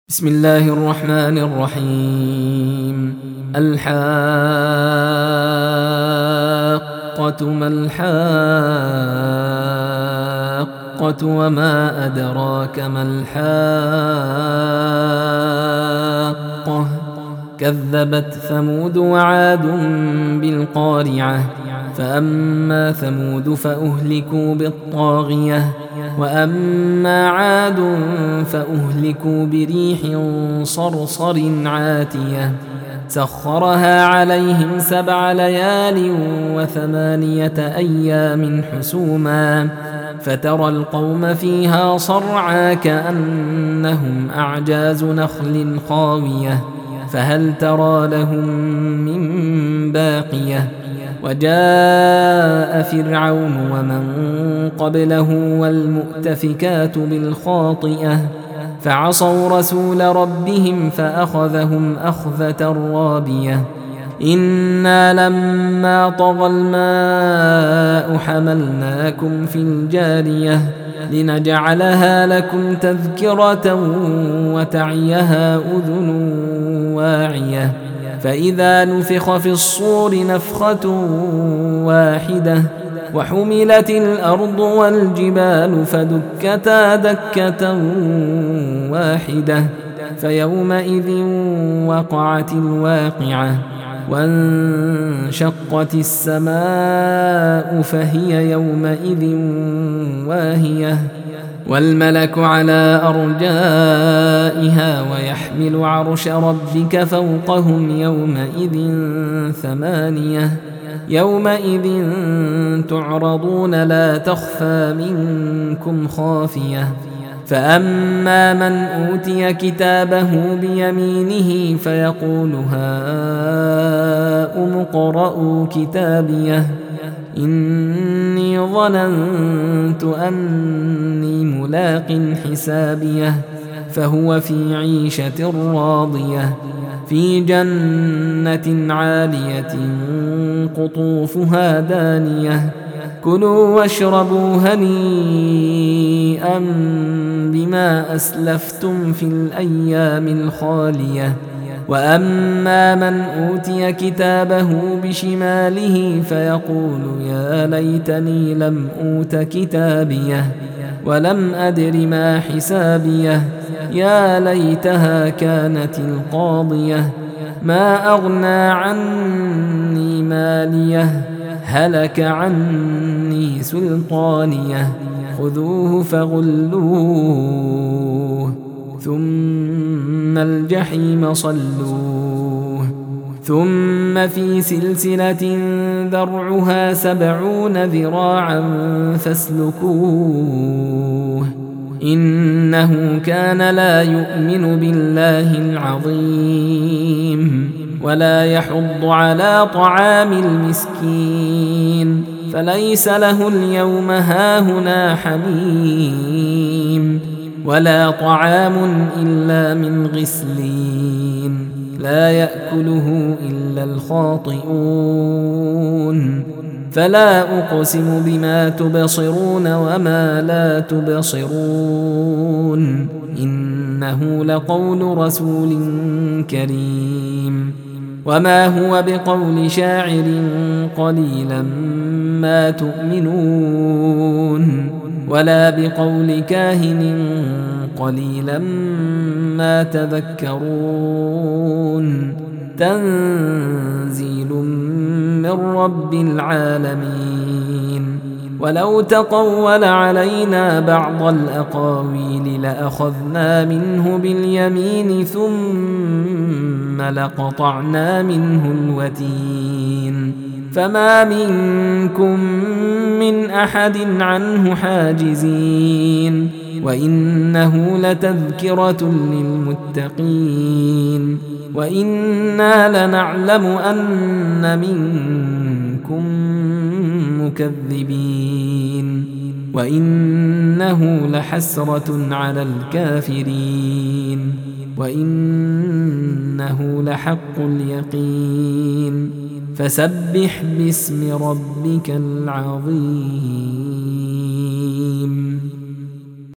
بسم الله الرحمن الرحيم. الحاقة ما الحاقة وما أدراك ما الحاقة كذبت ثمود وعاد بالقارعة فأما ثمود فأهلكوا بالطاغية وأما عاد فأهلكوا بريح صرصر عاتية سخرها عليهم 7 ليال و8 أيام حسوما فترى القوم فيها صرعى كأنهم أعجاز نخل خاوية فهل ترى لهم من باقية وجاء فرعون ومن قبله والمؤتفكات بالخاطئة فعصوا رسول ربهم فأخذهم أخذة رابية إنا لما طغى الماء حملناكم في الجارية لنجعلها لكم تذكرة وتعيها أذن واعية فإذا نفخ في الصور نفخة واحدة وحملت الأرض والجبال فدكتا دكة واحدة فيومئذ وقعت الواقعة وانشقت السماء فهي يومئذ واهية والملك على أرجائها ويحمل عرش ربك فوقهم يومئذ 8 يومئذ تعرضون لا تخفى منكم خافية فأما من أوتي كتابه بيمينه فيقول هاؤم اقرءوا كتابيه إني ظننت أني ملاق حسابيه فهو في عيشة راضية في جنة عالية قطوفها دانية كلوا واشربوا هنيئا بما أسلفتم في الأيام الخالية وأما من أوتي كتابه بشماله فيقول يا ليتني لم أوت كتابيه ولم أدر ما حسابيه يا ليتها كانت القاضية ما أغنى عني ماليه هلك عني سلطانيه خذوه فغلوه ثم الجحيم صلوه ثم في سلسلة ذرعها 70 ذراعا فاسلكوه إنه كان لا يؤمن بالله العظيم ولا يحض على طعام المسكين فليس له اليوم هاهنا حميم ولا طعام إلا من غسلين لا يأكله إلا الخاطئون فلا أقسم بما تبصرون وما لا تبصرون إنه لقول رسول كريم وما هو بقول شاعر قليلا ما تؤمنون ولا بقول كاهن قليلا ما تذكرون تنزيل من رب العالمين ولو تقول علينا بعض الأقاويل لأخذنا منه باليمين ثم لقطعنا منه الوتين فما منكم من أحد عنه حاجزين وإنه لتذكرة للمتقين وإنا لنعلم أن منكم مكذبين وإنه لحسرة على الكافرين وإنه لحق اليقين فسبح باسم ربك العظيم.